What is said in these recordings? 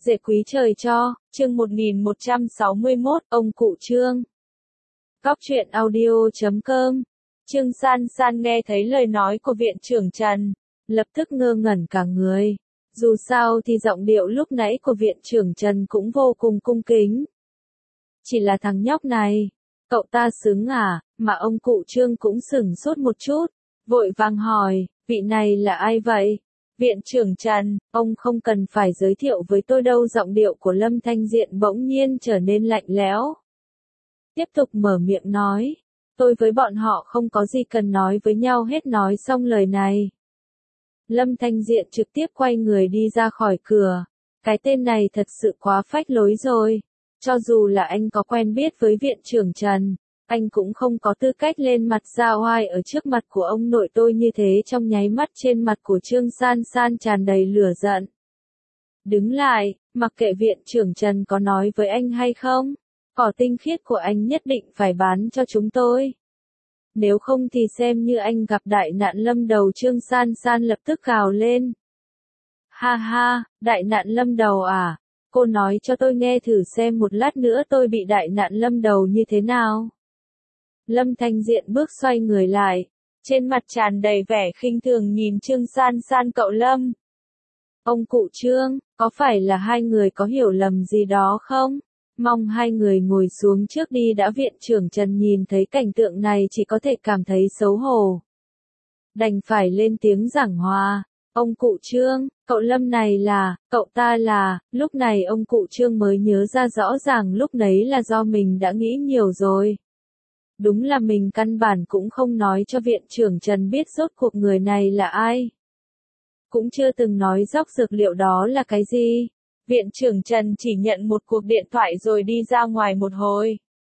Dễ quý trời cho, chương 1161, ông cụ Trương. Góc truyện audio.com. Trương San San nghe thấy lời nói của viện trưởng Trần, lập tức ngơ ngẩn cả người. Dù sao thì giọng điệu lúc nãy của viện trưởng Trần cũng vô cùng cung kính. Chỉ là thằng nhóc này, cậu ta xứng à, mà ông cụ Trương cũng sửng sốt một chút, vội vàng hỏi, vị này là ai vậy? Viện trưởng Trần, ông không cần phải giới thiệu với tôi đâu. Giọng điệu của Lâm Thanh Diện bỗng nhiên trở nên lạnh lẽo. Tiếp tục mở miệng nói, tôi với bọn họ không có gì cần nói với nhau hết. Nói xong lời này, Lâm Thanh Diện trực tiếp quay người đi ra khỏi cửa. Cái tên này thật sự quá phách lối rồi. Cho dù là anh có quen biết với viện trưởng Trần, anh cũng không có tư cách lên mặt ra oai ở trước mặt của ông nội tôi như thế. Trong nháy mắt trên mặt của Trương San San tràn đầy lửa giận. Đứng lại, mặc kệ viện trưởng Trần có nói với anh hay không, cỏ tinh khiết của anh nhất định phải bán cho chúng tôi. Nếu không thì xem như anh gặp đại nạn lâm đầu. Trương San San lập tức gào lên. Ha ha, đại nạn lâm đầu à? Cô nói cho tôi nghe thử xem một lát nữa tôi bị đại nạn lâm đầu như thế nào. Lâm Thanh Diện bước xoay người lại, trên mặt tràn đầy vẻ khinh thường nhìn Trương San San. Cậu Lâm, ông cụ Trương, có phải là hai người có hiểu lầm gì đó không? Mong hai người ngồi xuống trước đi đã. Viện trưởng Trần nhìn thấy cảnh tượng này chỉ có thể cảm thấy xấu hổ. Đành phải lên tiếng giảng hòa. Ông cụ Trương, cậu Lâm này là, cậu ta là. Lúc này ông cụ Trương mới nhớ ra rõ ràng lúc nấy là do mình đã nghĩ nhiều rồi. Đúng là mình căn bản cũng không nói cho viện trưởng Trần biết rốt cuộc người này là ai. Cũng chưa từng nói dốc dược liệu đó là cái gì. Viện trưởng Trần chỉ nhận một cuộc điện thoại rồi đi ra ngoài một hồi.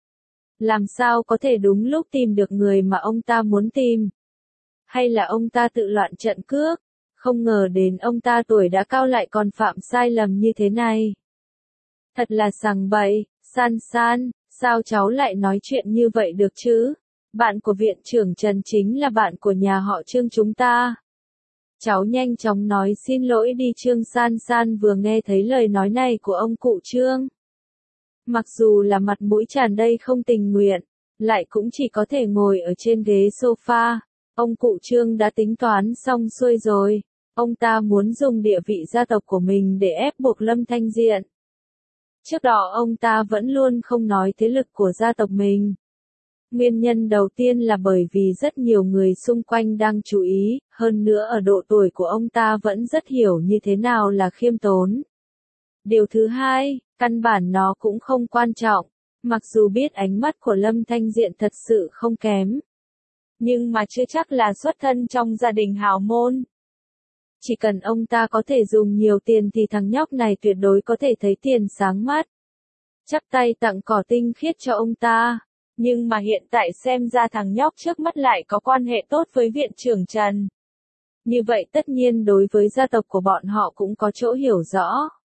Làm sao có thể đúng lúc tìm được người mà ông ta muốn tìm? Hay là ông ta tự loạn trận cước? Không ngờ đến ông ta tuổi đã cao lại còn phạm sai lầm như thế này. Thật là sằng bậy. San San, sao cháu lại nói chuyện như vậy được chứ? Bạn của viện trưởng Trần chính là bạn của nhà họ Trương chúng ta. Cháu nhanh chóng nói xin lỗi đi. Trương San San vừa nghe thấy lời nói này của ông cụ Trương, mặc dù là mặt mũi tràn đầy không tình nguyện, lại cũng chỉ có thể ngồi ở trên ghế sofa. Ông cụ Trương đã tính toán xong xuôi rồi. Ông ta muốn dùng địa vị gia tộc của mình để ép buộc Lâm Thanh Diện. Trước đó ông ta vẫn luôn không nói thế lực của gia tộc mình. Nguyên nhân đầu tiên là bởi vì rất nhiều người xung quanh đang chú ý, hơn nữa ở độ tuổi của ông ta vẫn rất hiểu như thế nào là khiêm tốn. Điều thứ hai, căn bản nó cũng không quan trọng, mặc dù biết ánh mắt của Lâm Thanh Diện thật sự không kém. Nhưng mà chưa chắc là xuất thân trong gia đình hào môn. Chỉ cần ông ta có thể dùng nhiều tiền thì thằng nhóc này tuyệt đối có thể thấy tiền sáng mắt. Chắp tay tặng cỏ tinh khiết cho ông ta. Nhưng mà hiện tại xem ra thằng nhóc trước mắt lại có quan hệ tốt với viện trưởng Trần. Như vậy tất nhiên đối với gia tộc của bọn họ cũng có chỗ hiểu rõ.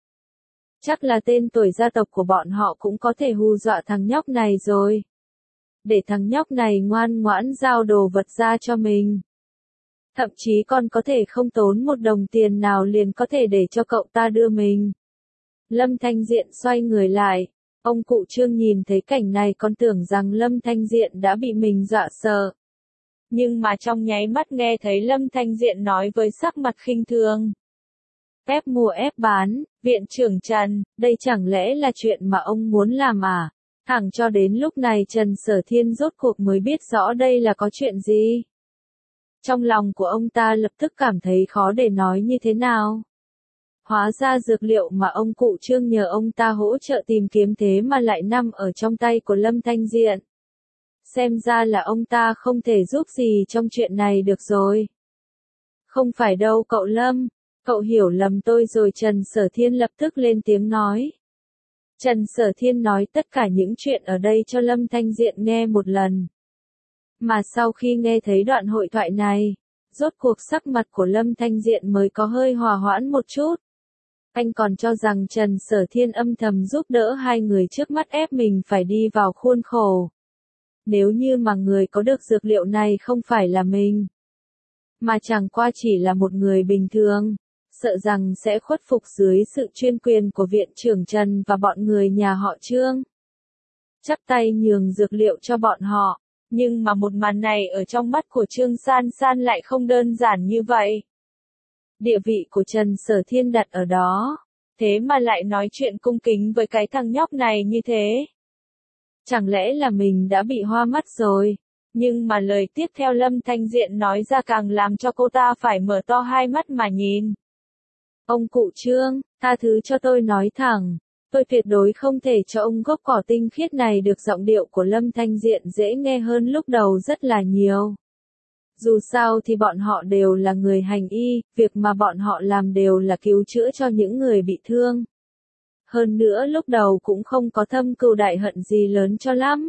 Chắc là tên tuổi gia tộc của bọn họ cũng có thể hù dọa thằng nhóc này rồi. Để thằng nhóc này ngoan ngoãn giao đồ vật ra cho mình. Thậm chí còn có thể không tốn một đồng tiền nào liền có thể để cho cậu ta đưa mình. Lâm Thanh Diện xoay người lại. Ông cụ Trương nhìn thấy cảnh này còn tưởng rằng Lâm Thanh Diện đã bị mình dọa sợ. Nhưng mà trong nháy mắt nghe thấy Lâm Thanh Diện nói với sắc mặt khinh thường. Ép mua ép bán, viện trưởng Trần, đây chẳng lẽ là chuyện mà ông muốn làm à? Thẳng cho đến lúc này Trần Sở Thiên rốt cuộc mới biết rõ đây là có chuyện gì. Trong lòng của ông ta lập tức cảm thấy khó để nói như thế nào. Hóa ra dược liệu mà ông cụ Trương nhờ ông ta hỗ trợ tìm kiếm thế mà lại nằm ở trong tay của Lâm Thanh Diện. Xem ra là ông ta không thể giúp gì trong chuyện này được rồi. Không phải đâu cậu Lâm, cậu hiểu lầm tôi rồi. Trần Sở Thiên lập tức lên tiếng nói. Trần Sở Thiên nói tất cả những chuyện ở đây cho Lâm Thanh Diện nghe một lần. Mà sau khi nghe thấy đoạn hội thoại này, rốt cuộc sắc mặt của Lâm Thanh Diện mới có hơi hòa hoãn một chút. Anh còn cho rằng Trần Sở Thiên âm thầm giúp đỡ hai người trước mắt ép mình phải đi vào khuôn khổ. Nếu như mà người có được dược liệu này không phải là mình, mà chẳng qua chỉ là một người bình thường, sợ rằng sẽ khuất phục dưới sự chuyên quyền của viện trưởng Trần và bọn người nhà họ Trương. Chắp tay nhường dược liệu cho bọn họ, nhưng mà một màn này ở trong mắt của Trương San San lại không đơn giản như vậy. Địa vị của Trần Sở Thiên đặt ở đó, thế mà lại nói chuyện cung kính với cái thằng nhóc này như thế. Chẳng lẽ là mình đã bị hoa mắt rồi? Nhưng mà lời tiếp theo Lâm Thanh Diện nói ra càng làm cho cô ta phải mở to hai mắt mà nhìn. Ông cụ Trương, tha thứ cho tôi nói thẳng, tôi tuyệt đối không thể cho ông gốc cỏ tinh khiết này được. Giọng điệu của Lâm Thanh Diện dễ nghe hơn lúc đầu rất là nhiều. Dù sao thì bọn họ đều là người hành y, việc mà bọn họ làm đều là cứu chữa cho những người bị thương. Hơn nữa lúc đầu cũng không có thâm cừu đại hận gì lớn cho lắm.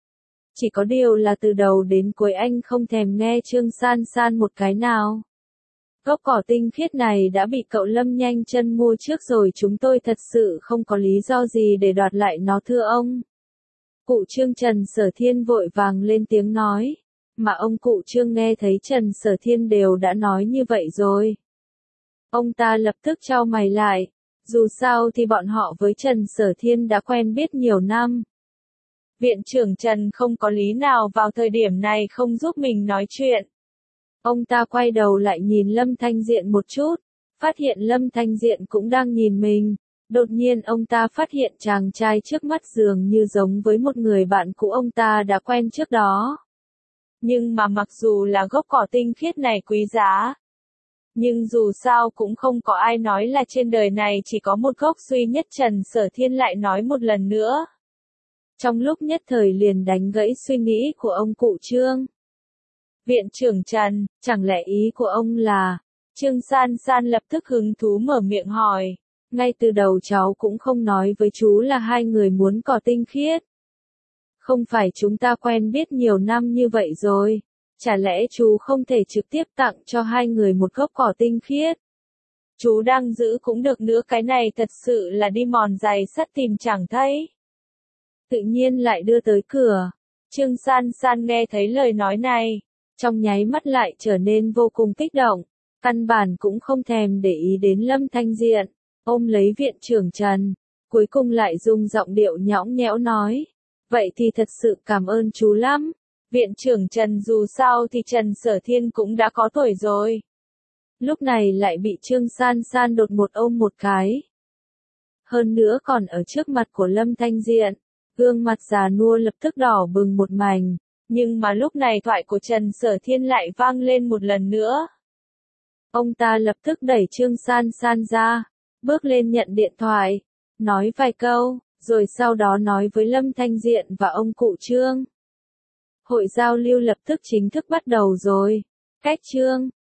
Chỉ có điều là từ đầu đến cuối anh không thèm nghe Trương San San một cái nào. Gốc cỏ tinh khiết này đã bị cậu Lâm nhanh chân mua trước rồi, chúng tôi thật sự không có lý do gì để đoạt lại nó thưa ông. Cụ Trương Trần Sở Thiên vội vàng lên tiếng nói, mà ông cụ Trương nghe thấy Trần Sở Thiên đều đã nói như vậy rồi. Ông ta lập tức chau mày lại, dù sao thì bọn họ với Trần Sở Thiên đã quen biết nhiều năm. Viện trưởng Trần không có lý nào vào thời điểm này không giúp mình nói chuyện. Ông ta quay đầu lại nhìn Lâm Thanh Diện một chút, phát hiện Lâm Thanh Diện cũng đang nhìn mình. Đột nhiên ông ta phát hiện chàng trai trước mắt dường như giống với một người bạn cũ ông ta đã quen trước đó. Nhưng mà mặc dù là gốc cỏ tinh khiết này quý giá, nhưng dù sao cũng không có ai nói là trên đời này chỉ có một gốc duy nhất. Trần Sở Thiên lại nói một lần nữa. Trong lúc nhất thời liền đánh gãy suy nghĩ của ông cụ Trương. Viện trưởng Trần, chẳng lẽ ý của ông là... Trương San San lập tức hứng thú mở miệng hỏi. Ngay từ đầu cháu cũng không nói với chú là hai người muốn cỏ tinh khiết. Không phải chúng ta quen biết nhiều năm như vậy rồi. Chả lẽ chú không thể trực tiếp tặng cho hai người một gốc cỏ tinh khiết? Chú đang giữ cũng được nữa, cái này thật sự là đi mòn giày sắt tìm chẳng thấy. Tự nhiên lại đưa tới cửa. Trương San San nghe thấy lời nói này, trong nháy mắt lại trở nên vô cùng kích động, căn bản cũng không thèm để ý đến Lâm Thanh Diện, ôm lấy viện trưởng Trần, cuối cùng lại dùng giọng điệu nhõng nhẽo nói, vậy thì thật sự cảm ơn chú lắm. Viện trưởng Trần dù sao thì Trần Sở Thiên cũng đã có tuổi rồi. Lúc này lại bị Trương San San đột một ôm một cái. Hơn nữa còn ở trước mặt của Lâm Thanh Diện, gương mặt già nua lập tức đỏ bừng một mảnh. Nhưng mà lúc này thoại của Trần Sở Thiên lại vang lên một lần nữa. Ông ta lập tức đẩy Trương San San ra, bước lên nhận điện thoại, nói vài câu, rồi sau đó nói với Lâm Thanh Diện và ông cụ Trương. Hội giao lưu lập tức chính thức bắt đầu rồi. Cách Trương